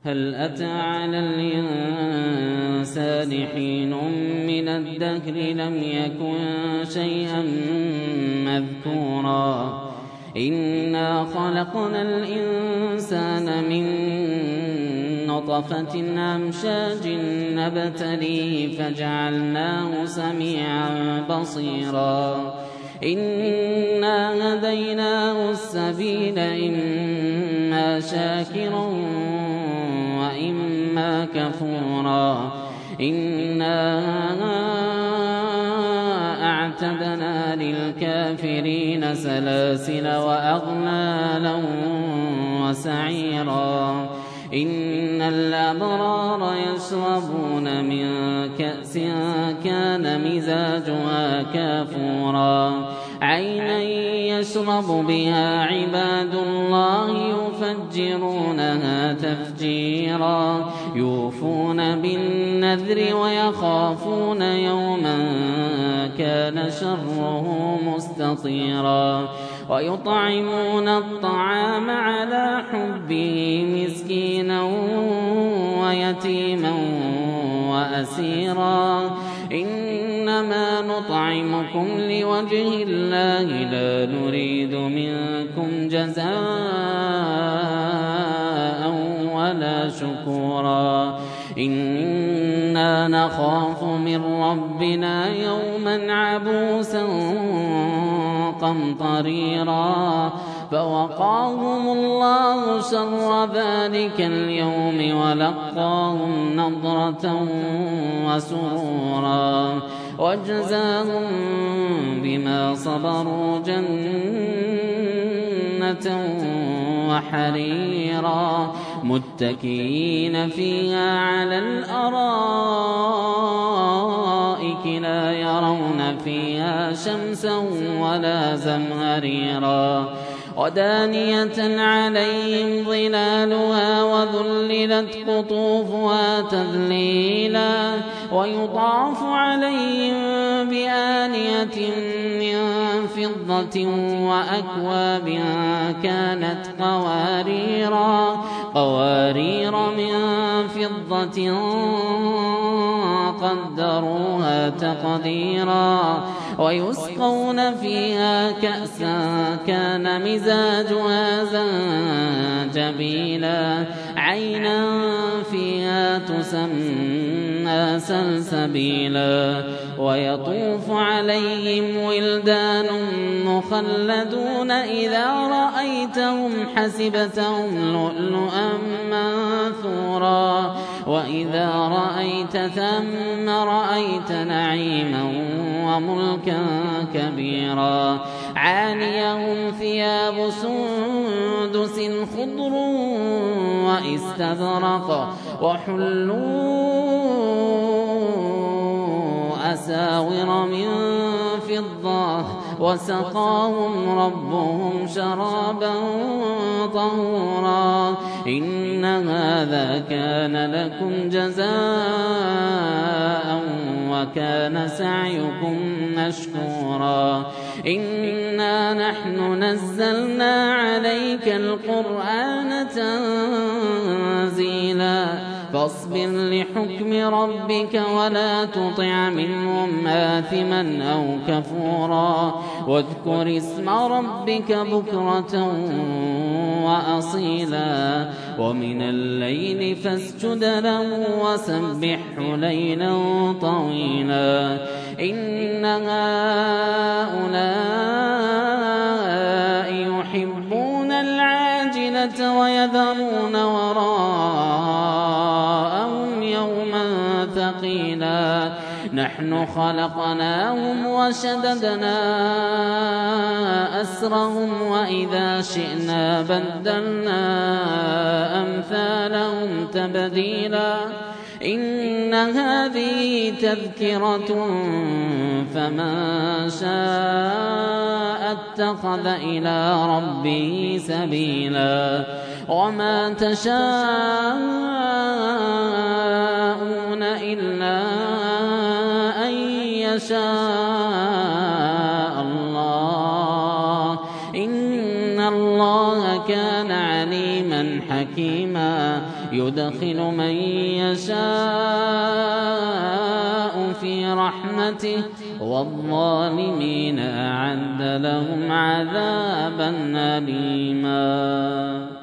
هل أتى على الإنسان حين من الدهر لم يكن شيئا مذكورا إنا خلقنا الإنسان من نطفة أمشاج نبتليه فجعلناه سميعا بصيرا إنا هديناه السبيل إما شاكرا وإما كفورا إنا أعتدنا للكافرين سلاسل وأغلالا وسعيرا إن الأبرار يشربون من كأس كان مزاجها كافورا عينا يشرب بها عباد الله يفجرونها تفجيرا يوفون بالنذر ويخافون يوما كان شره مستطيرا ويطعمون الطعام على حبه مسكينا ويتيما وأسيرا إنما نطعمكم لوجه الله لا نريد منكم جزاء ولا شكورا إنا نخاف من ربنا يوما عبوسا قمطريرا فوقاهم الله شر ذلك اليوم ولقاهم نضرة وسرورا وجزاهم بما صبروا جنة وحريرا متكئين فيها على الأرائك لا يرون فيها شمسا ولا زمهريرا ودانية عليهم ظلالها وذللت قطوفها تذليلا ويطاف عليهم بآنية من فضة وأكواب كانت قوارير من فضة قدروها تقديرا ويسقون فيها كأسا كان مزاجها زنجبيلا عينا فيها تسمى سلسبيلا ويطوف عليهم ولدان مخلدون إذا رأيتهم حسبتهم لؤلؤا منثورا وإذا رأيت ثم رأيت نعيما وملكا كبيرا عاليهم ثياب سندس خضر واستبرق وحلوا أساور من فضة وسقاهم ربهم شرابا طهورا إن هذا كان لكم جزاء وكان سعيكم مشكورا إنا نحن نزلنا عليك القرآن تنزيلا فاصبر لحكم ربك ولا تطع منهم آثما أو كفورا واذكر اسم ربك بكرة وأصيلا ومن الليل فاسجد له وسبحه ليلا طويلا إن هؤلاء يحبون العاجلة ويذرون وراءهم يوما ثقيلا نحن خلقناهم وشددنا أسرهم وإذا شئنا بدلنا أمثالهم تبديلا إن هذه تذكرة فمن شاء اتخذ إلى ربه سبيلا وما تشاءون إلا أن يشاء الله إن الله كان عليما حكيما يدخل من يشاء في رحمته والظالمين أعد لهم عذابا أليما.